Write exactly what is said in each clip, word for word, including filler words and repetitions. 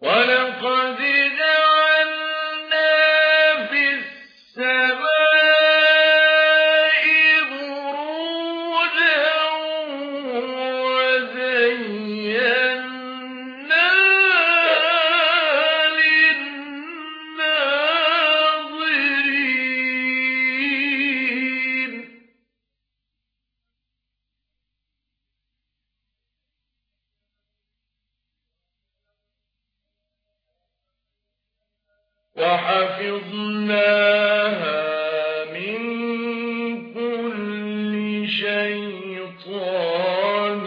وَلَقَدْ جَعَلْنَا فِي السَّمَاءِ بُرُوجًا وَزَيَّنَّاهَا لِلنَّاظِرِينَ وَحَفِظْنَاهَا مِن كُلِّ شَيْطَانٍ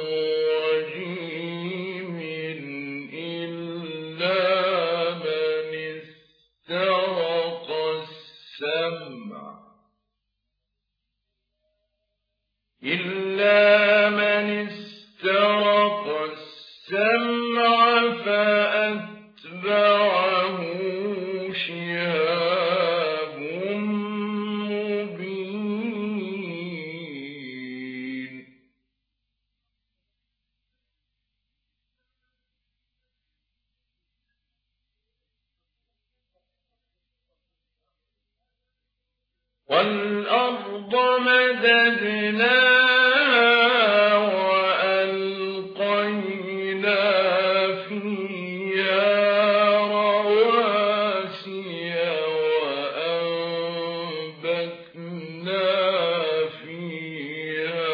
رَّجِيمٍ إِلَّا مَنِ اسْتَرَقَ السَّمْعَ إِلَّا مَنِ اسْتَرَقَ السَّمْعَ فَأَتْبَعَهُ شِهَابٌ مُّبِينٌ وَالْأَرْضَ مَدَدْنَاهَا وَأَلْقَيْنَا فِيهَا رَوَاسِيَ وَأَنبَتْنَا فِيهَا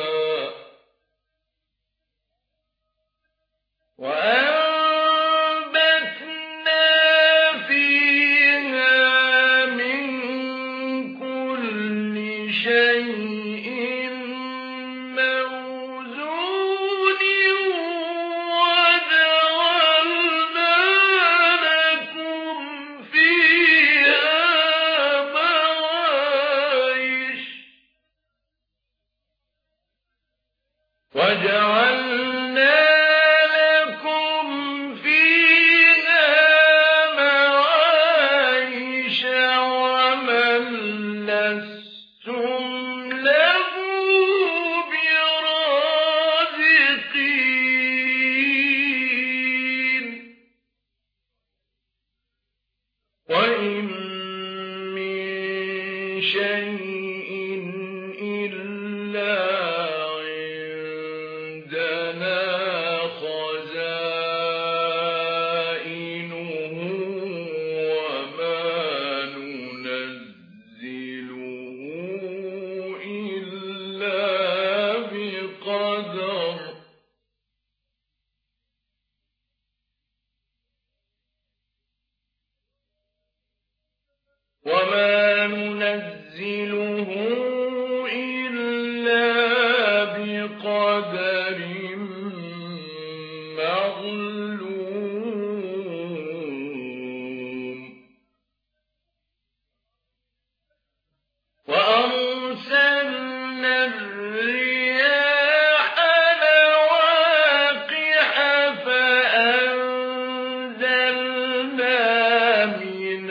وَأَنبَتْنَا فِيهَا مِن كُلِّ شَيْءٍ مَّوْزُونٍ وَجَعَلْنَا لَكُمْ فِيهَا مَعَايِشَ وَجَعَلْنَا لَكُمْ فِيهَا مَعَايِشَ وَمَن لَّسْتُمْ لَهُ بِرَازِقِينَ وَإِن مِّن شَيْءٍ إِلَّا عِندَنَا خَزَائِنُهُ وَمَا نُنَزِّلُهُ إِلَّا بِقَدَرٍ وَمَا نُنَزِّلُهُ إِلَّا بِقَدَرٍ مَّعْلُومٍ وَأَرْسَلْنَا الرِّيَاحَ لَوَاقِحَ فَأَنزَلْنَا مِنَ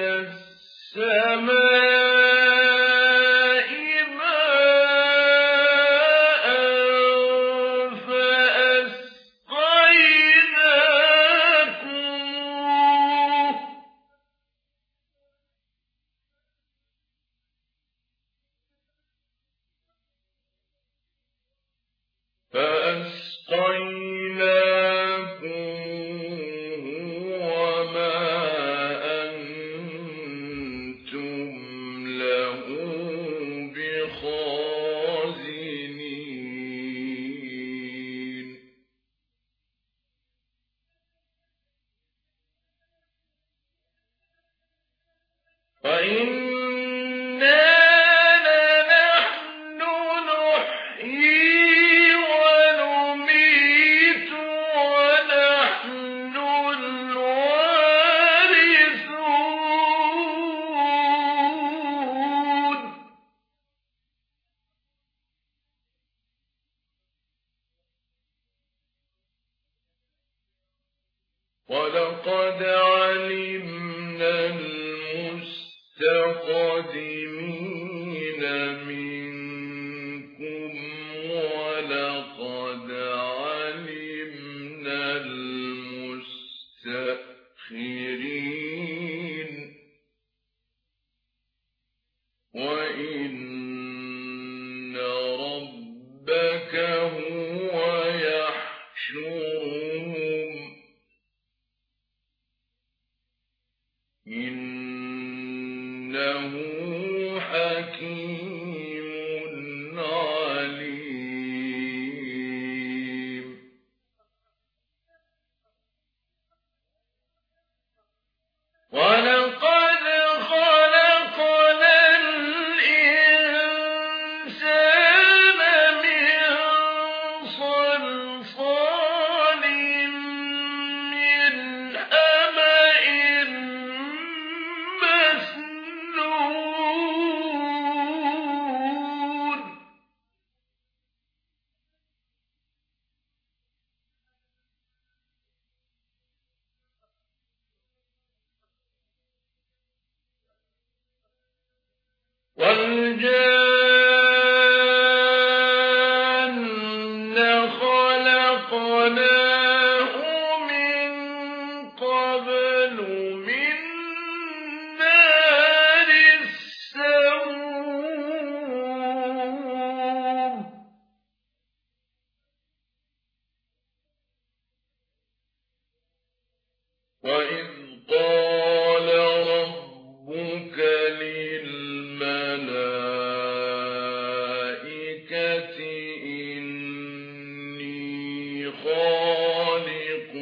السَّمَاءِ مَاءً فَأَسْقَيْنَاكُمُوهُ وَمَا أَنتُمْ لَهُ بِخَازِنِينَ وَإِنَّا لَنَحْنُ نُحْيِي وَنُمِيتُ وَنَحْنُ الْوَارِثُونَ وَلَقَدْ عَلِمْنَا الْمُسْتَقْدِمِينَ مِنكُمْ وَلَقَدْ عَلِمْنَا الْمُسْتَأْخِرِينَ وَالْجَانَّ خَلَقْنَاهُ مِن قَبْلُ مِن نَّارِ السَّمُومِ وَإِذْ قَالَ رَبُّكَ لِلْمَلَائِكَةِ إِنِّي خَالِقٌ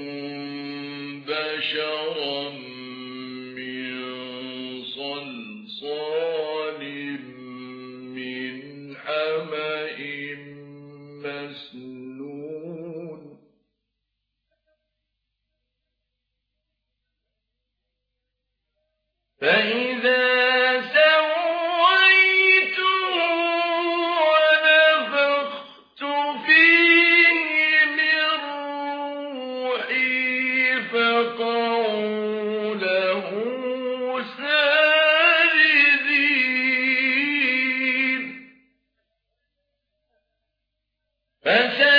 بَشَرًا مِّن صَلْصَالٍ مِّنْ حَمَإٍ مَّسْنُونٍ فَإِذَا سَوَّيْتُهُ وَنَفَخْتُ فِيهِ مِن رُّوحِي فَقَعُوا لَهُ سَاجِدِينَ